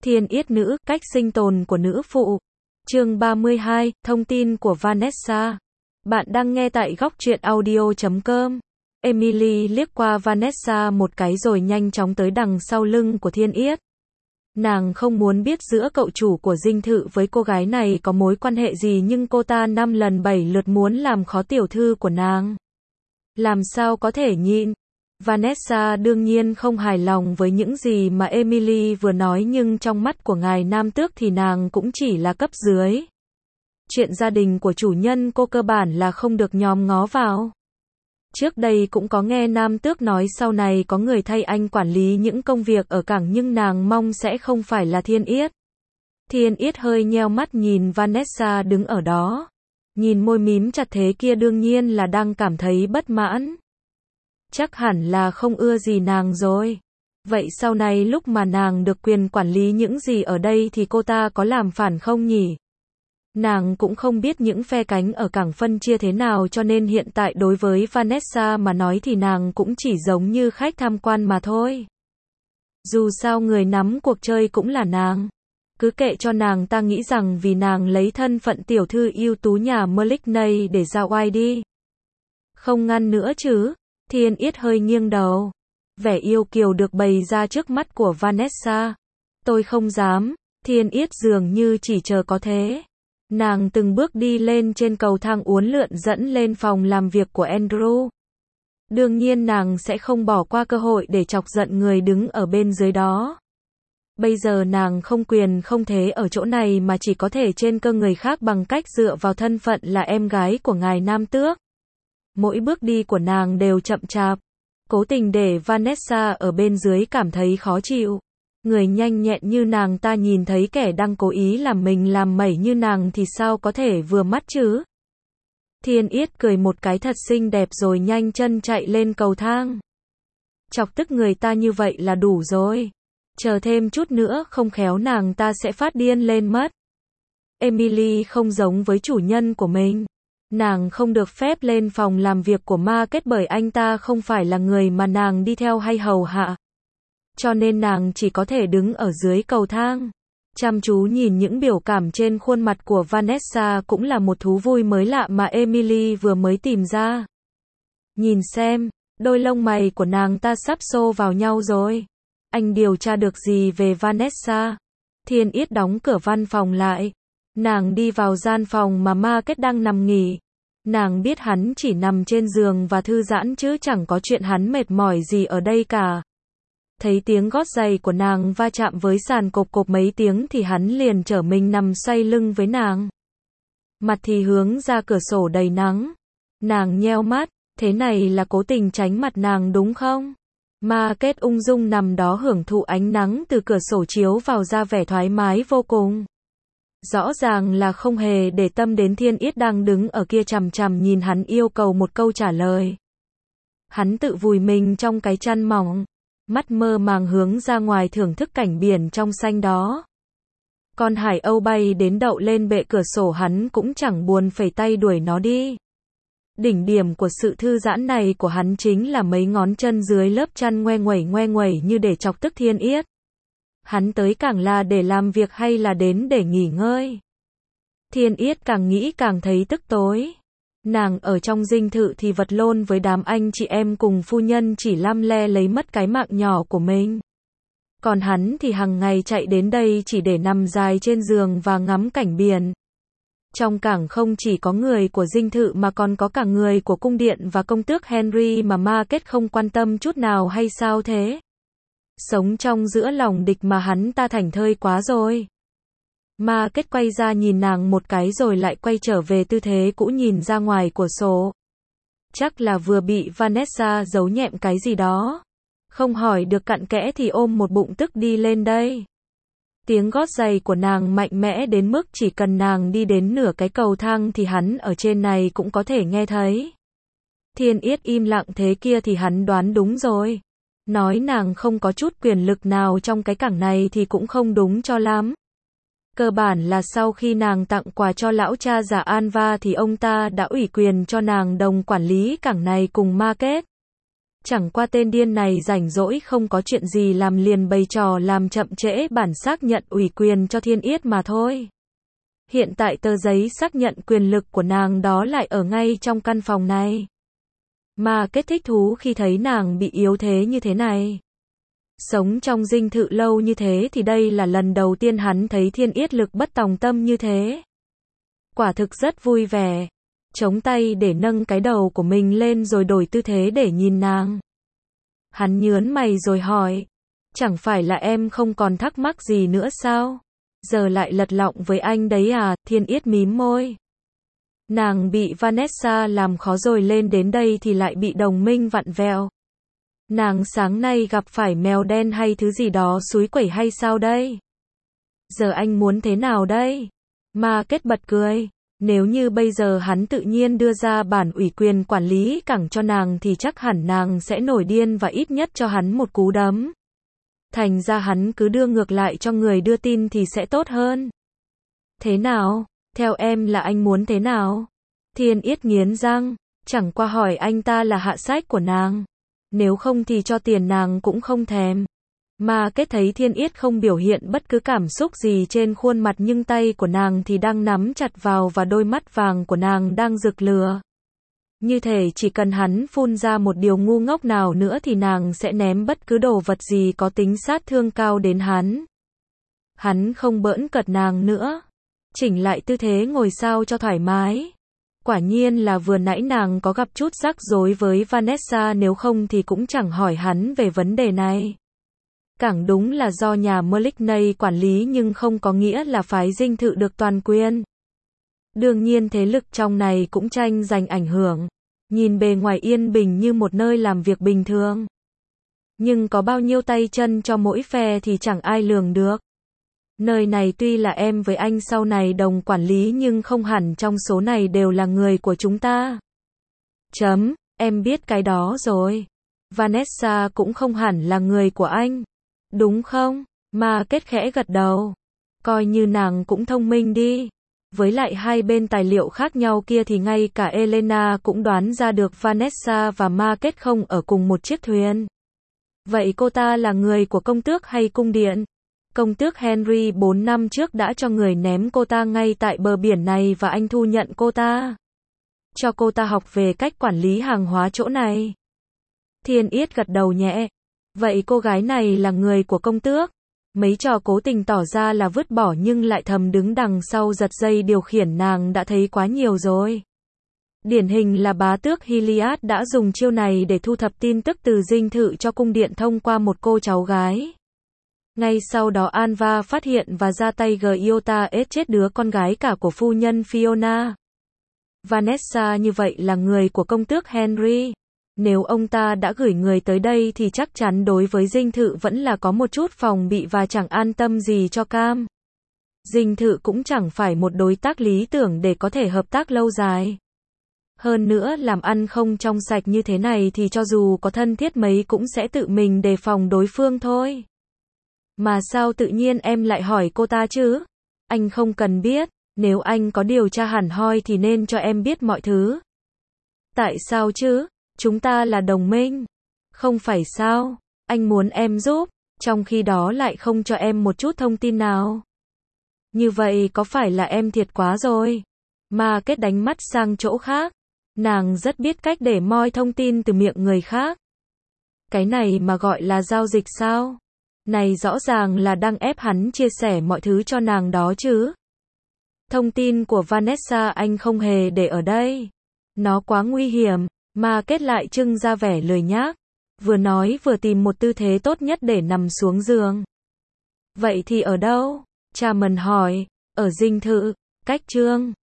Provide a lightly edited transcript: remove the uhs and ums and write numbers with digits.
Thiên yết nữ, cách sinh tồn của nữ phụ. Chương 32, thông tin của Vanessa. Bạn đang nghe tại góc truyện audio.com. Emily liếc qua Vanessa một cái rồi nhanh chóng tới đằng sau lưng của Thiên yết. Nàng không muốn biết giữa cậu chủ của dinh thự với cô gái này có mối quan hệ gì, nhưng cô ta 5 lần 7 lượt muốn làm khó tiểu thư của nàng. Làm sao có thể nhịn? Vanessa đương nhiên không hài lòng với những gì mà Emily vừa nói, nhưng trong mắt của ngài nam tước thì nàng cũng chỉ là cấp dưới. Chuyện gia đình của chủ nhân cô cơ bản là không được nhòm ngó vào. Trước đây cũng có nghe nam tước nói sau này có người thay anh quản lý những công việc ở cảng, nhưng nàng mong sẽ không phải là Thiên yết. Thiên yết hơi nheo mắt nhìn Vanessa đứng ở đó. Nhìn môi mím chặt thế kia đương nhiên là đang cảm thấy bất mãn. Chắc hẳn là không ưa gì nàng rồi. Vậy sau này lúc mà nàng được quyền quản lý những gì ở đây thì cô ta có làm phản không nhỉ? Nàng cũng không biết những phe cánh ở cảng phân chia thế nào, cho nên hiện tại đối với Vanessa mà nói thì nàng cũng chỉ giống như khách tham quan mà thôi. Dù sao người nắm cuộc chơi cũng là nàng. Cứ kệ cho nàng ta nghĩ rằng vì nàng lấy thân phận tiểu thư ưu tú nhà Meligney để ra oai đi. Không ngăn nữa chứ? Thiên yết hơi nghiêng đầu. Vẻ yêu kiều được bày ra trước mắt của Vanessa. Tôi không dám. Thiên yết dường như chỉ chờ có thế. Nàng từng bước đi lên trên cầu thang uốn lượn dẫn lên phòng làm việc của Andrew. Đương nhiên nàng sẽ không bỏ qua cơ hội để chọc giận người đứng ở bên dưới đó. Bây giờ nàng không quyền không thế ở chỗ này mà chỉ có thể trên cơ người khác bằng cách dựa vào thân phận là em gái của ngài nam tước. Mỗi bước đi của nàng đều chậm chạp, cố tình để Vanessa ở bên dưới cảm thấy khó chịu. Người nhanh nhẹn như nàng ta nhìn thấy kẻ đang cố ý làm mình làm mẩy như nàng thì sao có thể vừa mắt chứ? Thiên yết cười một cái thật xinh đẹp rồi nhanh chân chạy lên cầu thang. Chọc tức người ta như vậy là đủ rồi. Chờ thêm chút nữa không khéo nàng ta sẽ phát điên lên mất. Emily không giống với chủ nhân của mình. Nàng không được phép lên phòng làm việc của Market bởi anh ta không phải là người mà nàng đi theo hay hầu hạ. Cho nên nàng chỉ có thể đứng ở dưới cầu thang. Chăm chú nhìn những biểu cảm trên khuôn mặt của Vanessa cũng là một thú vui mới lạ mà Emily vừa mới tìm ra. Nhìn xem, đôi lông mày của nàng ta sắp xô vào nhau rồi. Anh điều tra được gì về Vanessa? Thiên yết đóng cửa văn phòng lại. Nàng đi vào gian phòng mà Market đang nằm nghỉ. Nàng biết hắn chỉ nằm trên giường và thư giãn chứ chẳng có chuyện hắn mệt mỏi gì ở đây cả. Thấy tiếng gót giày của nàng va chạm với sàn cộp cộp mấy tiếng thì hắn liền trở mình nằm xoay lưng với nàng. Mặt thì hướng ra cửa sổ đầy nắng. Nàng nheo mắt, thế này là cố tình tránh mặt nàng đúng không? Market ung dung nằm đó hưởng thụ ánh nắng từ cửa sổ chiếu vào ra vẻ thoải mái vô cùng. Rõ ràng là không hề để tâm đến Thiên yết đang đứng ở kia chằm chằm nhìn hắn yêu cầu một câu trả lời. Hắn tự vùi mình trong cái chăn mỏng, mắt mơ màng hướng ra ngoài thưởng thức cảnh biển trong xanh đó. Con hải âu bay đến đậu lên bệ cửa sổ, hắn cũng chẳng buồn phẩy tay đuổi nó đi. Đỉnh điểm của sự thư giãn này của hắn chính là mấy ngón chân dưới lớp chăn ngoe nguẩy như để chọc tức Thiên yết. Hắn tới cảng là để làm việc hay là đến để nghỉ ngơi? Thiên yết càng nghĩ càng thấy tức tối. Nàng ở trong dinh thự thì vật lộn với đám anh chị em cùng phu nhân chỉ lăm le lấy mất cái mạng nhỏ của mình. Còn hắn thì hàng ngày chạy đến đây chỉ để nằm dài trên giường và ngắm cảnh biển. Trong cảng không chỉ có người của dinh thự mà còn có cả người của cung điện và công tước Henry mà Market không quan tâm chút nào hay sao thế? Sống trong giữa lòng địch mà hắn ta thảnh thơi quá rồi. Market quay ra nhìn nàng một cái rồi lại quay trở về tư thế cũ nhìn ra ngoài cửa sổ. Chắc là vừa bị Vanessa giấu nhẹm cái gì đó. Không hỏi được cặn kẽ thì ôm một bụng tức đi lên đây. Tiếng gót giày của nàng mạnh mẽ đến mức chỉ cần nàng đi đến nửa cái cầu thang thì hắn ở trên này cũng có thể nghe thấy. Thiên yết im lặng thế kia thì hắn đoán đúng rồi. Nói nàng không có chút quyền lực nào trong cái cảng này thì cũng không đúng cho lắm. Cơ bản là sau khi nàng tặng quà cho lão cha già Anva thì ông ta đã ủy quyền cho nàng đồng quản lý cảng này cùng Market. Chẳng qua tên điên này rảnh rỗi không có chuyện gì làm liền bày trò làm chậm trễ bản xác nhận ủy quyền cho Thiên Yết mà thôi. Hiện tại tờ giấy xác nhận quyền lực của nàng đó lại ở ngay trong căn phòng này. Mà kết thích thú khi thấy nàng bị yếu thế như thế này. Sống trong dinh thự lâu như thế thì đây là lần đầu tiên hắn thấy Thiên Yết lực bất tòng tâm như thế. Quả thực rất vui vẻ. Chống tay để nâng cái đầu của mình lên rồi đổi tư thế để nhìn nàng. Hắn nhớn mày rồi hỏi. Chẳng phải là em không còn thắc mắc gì nữa sao? Giờ lại lật lọng với anh đấy à? Thiên Yết mím môi. Nàng bị Vanessa làm khó rồi lên đến đây thì lại bị đồng minh vặn vẹo. Nàng sáng nay gặp phải mèo đen hay thứ gì đó xúi quẩy hay sao đây? Giờ anh muốn thế nào đây? Mà kết bật cười. Nếu như bây giờ hắn tự nhiên đưa ra bản ủy quyền quản lý cảng cho nàng thì chắc hẳn nàng sẽ nổi điên và ít nhất cho hắn một cú đấm. Thành ra hắn cứ đưa ngược lại cho người đưa tin thì sẽ tốt hơn. Thế nào? Theo em là anh muốn thế nào? Thiên Yết nghiến răng, chẳng qua hỏi anh ta là hạ sách của nàng. Nếu không thì cho tiền nàng cũng không thèm. Mà kết thấy Thiên Yết không biểu hiện bất cứ cảm xúc gì trên khuôn mặt nhưng tay của nàng thì đang nắm chặt vào và đôi mắt vàng của nàng đang rực lửa. Như thể chỉ cần hắn phun ra một điều ngu ngốc nào nữa thì nàng sẽ ném bất cứ đồ vật gì có tính sát thương cao đến hắn. Hắn không bỡn cợt nàng nữa. Chỉnh lại tư thế ngồi sao cho thoải mái. Quả nhiên là vừa nãy nàng có gặp chút rắc rối với Vanessa, nếu không thì cũng chẳng hỏi hắn về vấn đề này. Càng đúng là do nhà Meligney quản lý nhưng không có nghĩa là phái dinh thự được toàn quyền. Đương nhiên thế lực trong này cũng tranh giành ảnh hưởng. Nhìn bề ngoài yên bình như một nơi làm việc bình thường. Nhưng có bao nhiêu tay chân cho mỗi phe thì chẳng ai lường được. Nơi này tuy là em với anh sau này đồng quản lý nhưng không hẳn trong số này đều là người của chúng ta. Em biết cái đó rồi. Vanessa cũng không hẳn là người của anh. Đúng không? Mà kết khẽ gật đầu. Coi như nàng cũng thông minh đi. Với lại hai bên tài liệu khác nhau kia thì ngay cả Elena cũng đoán ra được Vanessa và Market không ở cùng một chiếc thuyền. Vậy cô ta là người của công tước hay cung điện? Công tước Henry 4 năm trước đã cho người ném cô ta ngay tại bờ biển này và anh thu nhận cô ta. Cho cô ta học về cách quản lý hàng hóa chỗ này. Thiên Yết gật đầu nhẹ. Vậy cô gái này là người của công tước? Mấy trò cố tình tỏ ra là vứt bỏ nhưng lại thầm đứng đằng sau giật dây điều khiển nàng đã thấy quá nhiều rồi. Điển hình là bá tước Hiliad đã dùng chiêu này để thu thập tin tức từ dinh thự cho cung điện thông qua một cô cháu gái. Ngay sau đó Anva phát hiện và ra tay Giota ết chết đứa con gái cả của phu nhân Fiona. Vanessa như vậy là người của công tước Henry. Nếu ông ta đã gửi người tới đây thì chắc chắn đối với dinh thự vẫn là có một chút phòng bị và chẳng an tâm gì cho Cam. Dinh thự cũng chẳng phải một đối tác lý tưởng để có thể hợp tác lâu dài. Hơn nữa làm ăn không trong sạch như thế này thì cho dù có thân thiết mấy cũng sẽ tự mình đề phòng đối phương thôi. Mà sao tự nhiên em lại hỏi cô ta chứ? Anh không cần biết, nếu anh có điều tra hẳn hoi thì nên cho em biết mọi thứ. Tại sao chứ? Chúng ta là đồng minh. Không phải sao? Anh muốn em giúp, trong khi đó lại không cho em một chút thông tin nào. Như vậy có phải là em thiệt quá rồi? Mà kết đánh mắt sang chỗ khác. Nàng rất biết cách để moi thông tin từ miệng người khác. Cái này mà gọi là giao dịch sao? Này rõ ràng là đang ép hắn chia sẻ mọi thứ cho nàng đó chứ. Thông tin của Vanessa anh không hề để ở đây. Nó quá nguy hiểm. Mà kết lại trưng ra vẻ lười nhác. Vừa nói vừa tìm một tư thế tốt nhất để nằm xuống giường. Vậy thì ở đâu? Chairman hỏi. Ở dinh thự. Cách Trương.